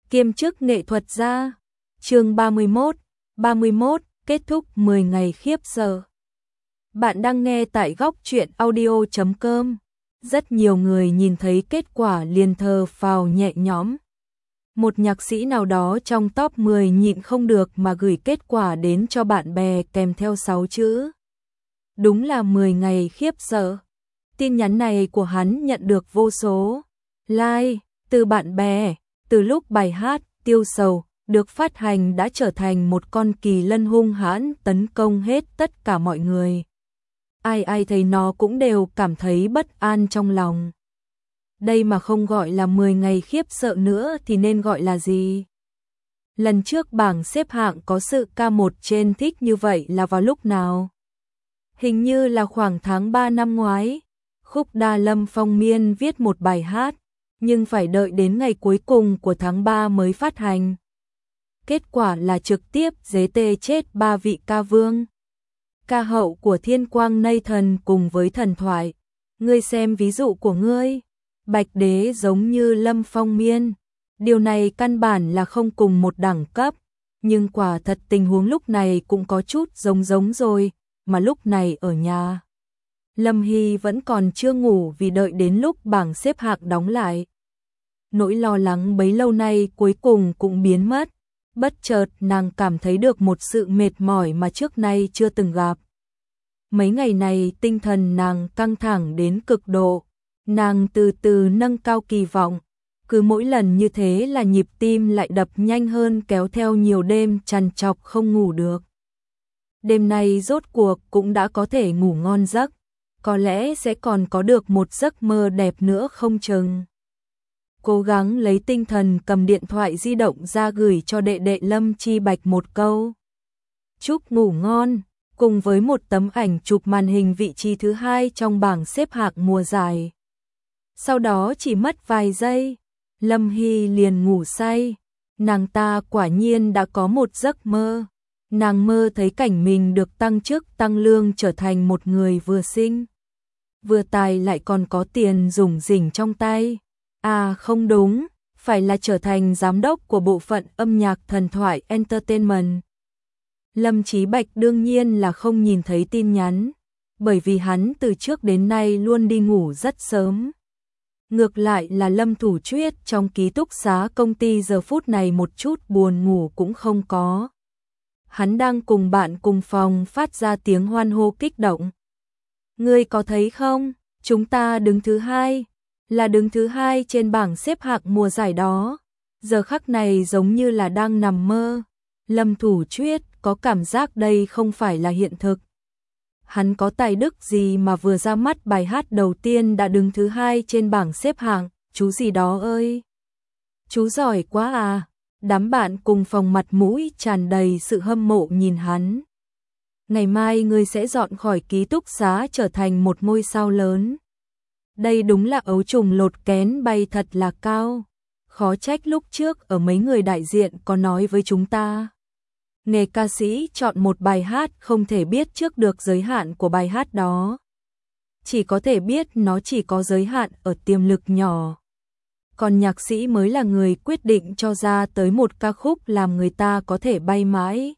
kiêm chức nghệ thuật gia. Chương 31, kết thúc 10 ngày khiếp sợ. Bạn đang nghe tại góc truyện audio.com. Rất nhiều người nhìn thấy kết quả liền thở phào nhẹ nhõm. Một nhạc sĩ nào đó trong top 10 nhịn không được mà gửi kết quả đến cho bạn bè kèm theo 6 chữ. Đúng là 10 ngày khiếp sợ. Tin nhắn này của hắn nhận được vô số like từ bạn bè. Từ lúc bài hát Tiêu Sầu được phát hành đã trở thành một con kỳ lân hung hãn tấn công hết tất cả mọi người. Ai ai thấy nó cũng đều cảm thấy bất an trong lòng. Đây mà không gọi là 10 ngày khiếp sợ nữa thì nên gọi là gì? Lần trước bảng xếp hạng có sự ca 1 trên thích như vậy là vào lúc nào? Hình như là khoảng tháng 3 năm ngoái. Khúc đa Lâm Phong Miên viết một bài hát, nhưng phải đợi đến ngày cuối cùng của tháng 3 mới phát hành. Kết quả là trực tiếp dế tê chết 3 vị ca vương. Ca hậu của Thiên Quang Nathan cùng với Thần Thoại. Ngươi xem ví dụ của ngươi. Bạch Đế giống như Lâm Phong Miên. Điều này căn bản là không cùng một đẳng cấp. Nhưng quả thật tình huống lúc này cũng có chút giống rồi. Mà lúc này ở nhà, Lâm Hy vẫn còn chưa ngủ vì đợi đến lúc bảng xếp hạng đóng lại. Nỗi lo lắng bấy lâu nay cuối cùng cũng biến mất. Bất chợt nàng cảm thấy được một sự mệt mỏi mà trước nay chưa từng gặp. Mấy ngày này tinh thần nàng căng thẳng đến cực độ. Nàng từ từ nâng cao kỳ vọng. Cứ mỗi lần như thế là nhịp tim lại đập nhanh hơn, kéo theo nhiều đêm trằn trọc không ngủ được. Đêm nay rốt cuộc cũng đã có thể ngủ ngon giấc. Có lẽ sẽ còn có được một giấc mơ đẹp nữa không chừng. Cố gắng lấy tinh thần cầm điện thoại di động ra gửi cho đệ đệ Lâm Chi Bạch một câu chúc ngủ ngon, cùng với một tấm ảnh chụp màn hình vị trí thứ 2 trong bảng xếp hạng mùa giải. Sau đó chỉ mất vài giây, Lâm Hy liền ngủ say. Nàng ta quả nhiên đã có một giấc mơ. Nàng mơ thấy cảnh mình được tăng chức tăng lương, trở thành một người vừa xinh vừa tài lại còn có tiền rủng rỉnh trong tay. À không đúng, phải là trở thành giám đốc của bộ phận âm nhạc Thần Thoại Entertainment. Lâm Chí Bạch đương nhiên là không nhìn thấy tin nhắn, bởi vì hắn từ trước đến nay luôn đi ngủ rất sớm. Ngược lại là Lâm Thủ Chuyết trong ký túc xá công ty giờ phút này một chút buồn ngủ cũng không có. Hắn đang cùng bạn cùng phòng phát ra tiếng hoan hô kích động. Ngươi có thấy không? Chúng ta đứng thứ 2, là đứng thứ 2 trên bảng xếp hạng mùa giải đó. Giờ khắc này giống như là đang nằm mơ. Lâm Thủ Chuyết có cảm giác đây không phải là hiện thực. Hắn có tài đức gì mà vừa ra mắt bài hát đầu tiên đã đứng thứ 2 trên bảng xếp hạng, chú gì đó ơi. Chú giỏi quá à. Đám bạn cùng phòng mặt mũi tràn đầy sự hâm mộ nhìn hắn. Ngày mai ngươi sẽ dọn khỏi ký túc xá trở thành một ngôi sao lớn. Đây đúng là ấu trùng lột kén bay thật là cao. Khó trách lúc trước ở mấy người đại diện có nói với chúng ta. Nghề ca sĩ chọn một bài hát không thể biết trước được giới hạn của bài hát đó. Chỉ có thể biết nó chỉ có giới hạn ở tiềm lực nhỏ. Còn nhạc sĩ mới là người quyết định cho ra tới một ca khúc làm người ta có thể bay mãi.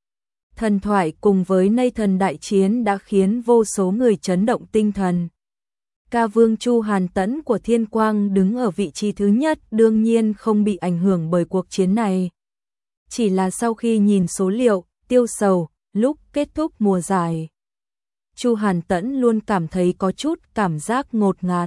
Thần Thoại cùng với Nathan đại chiến đã khiến vô số người chấn động tinh thần. Ca vương Chu Hàn Tẫn của Thiên Quang đứng ở vị trí thứ nhất đương nhiên không bị ảnh hưởng bởi cuộc chiến này. Chỉ là sau khi nhìn số liệu, Tiêu Sầu, lúc kết thúc mùa giải, Chu Hàn Tẫn luôn cảm thấy có chút cảm giác ngột ngạt.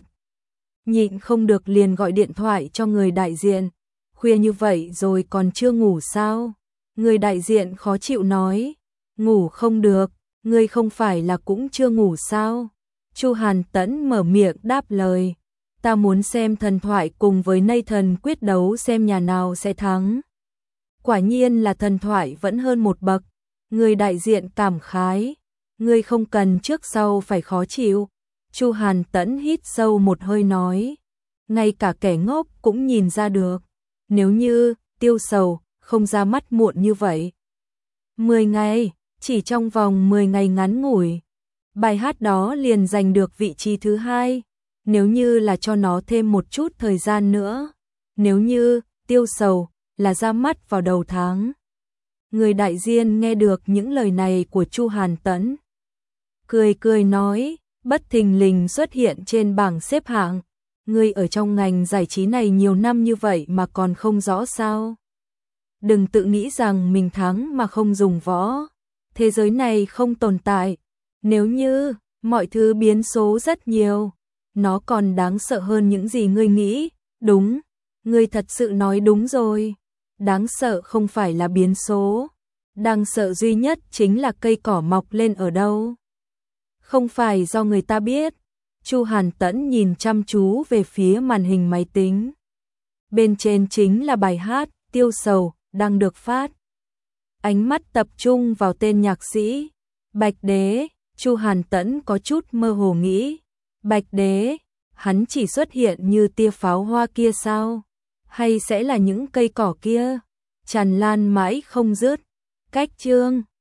Nhịn không được liền gọi điện thoại cho người đại diện. Khuya như vậy rồi còn chưa ngủ sao? Người đại diện khó chịu nói. Ngủ không được, ngươi không phải là cũng chưa ngủ sao? Chu Hàn Tẫn mở miệng đáp lời. Ta muốn xem Thần Thoại cùng với Nathan quyết đấu xem nhà nào sẽ thắng. Quả nhiên là Thần Thoại vẫn hơn một bậc. Người đại diện cảm khái. Ngươi không cần trước sau phải khó chịu. Chu Hàn Tẫn hít sâu một hơi nói. Ngay cả kẻ ngốc cũng nhìn ra được. Nếu như Tiêu Sầu không ra mắt muộn như vậy. 10 ngày, chỉ trong vòng 10 ngày ngắn ngủi. Bài hát đó liền giành được vị trí thứ 2. Nếu như là cho nó thêm một chút thời gian nữa. Nếu như Tiêu Sầu là ra mắt vào đầu tháng. Người đại diện nghe được những lời này của Chu Hàn Tẫn, cười cười nói, bất thình lình xuất hiện trên bảng xếp hạng. Ngươi ở trong ngành giải trí này nhiều năm như vậy mà còn không rõ sao? Đừng tự nghĩ rằng mình thắng mà không dùng võ. Thế giới này không tồn tại. Nếu như mọi thứ biến số rất nhiều, nó còn đáng sợ hơn những gì ngươi nghĩ. Đúng, ngươi thật sự nói đúng rồi. Đáng sợ không phải là biến số. Đáng sợ duy nhất chính là cây cỏ mọc lên ở đâu. Không phải do người ta biết. Chu Hàn Tẫn nhìn chăm chú về phía màn hình máy tính. Bên trên chính là bài hát Tiêu Sầu đang được phát. Ánh mắt tập trung vào tên nhạc sĩ Bạch Đế. Chu Hàn Tẫn có chút mơ hồ nghĩ, Bạch Đế, hắn chỉ xuất hiện như tia pháo hoa kia sao? Hay sẽ là những cây cỏ kia tràn lan mãi không dứt? Cách chương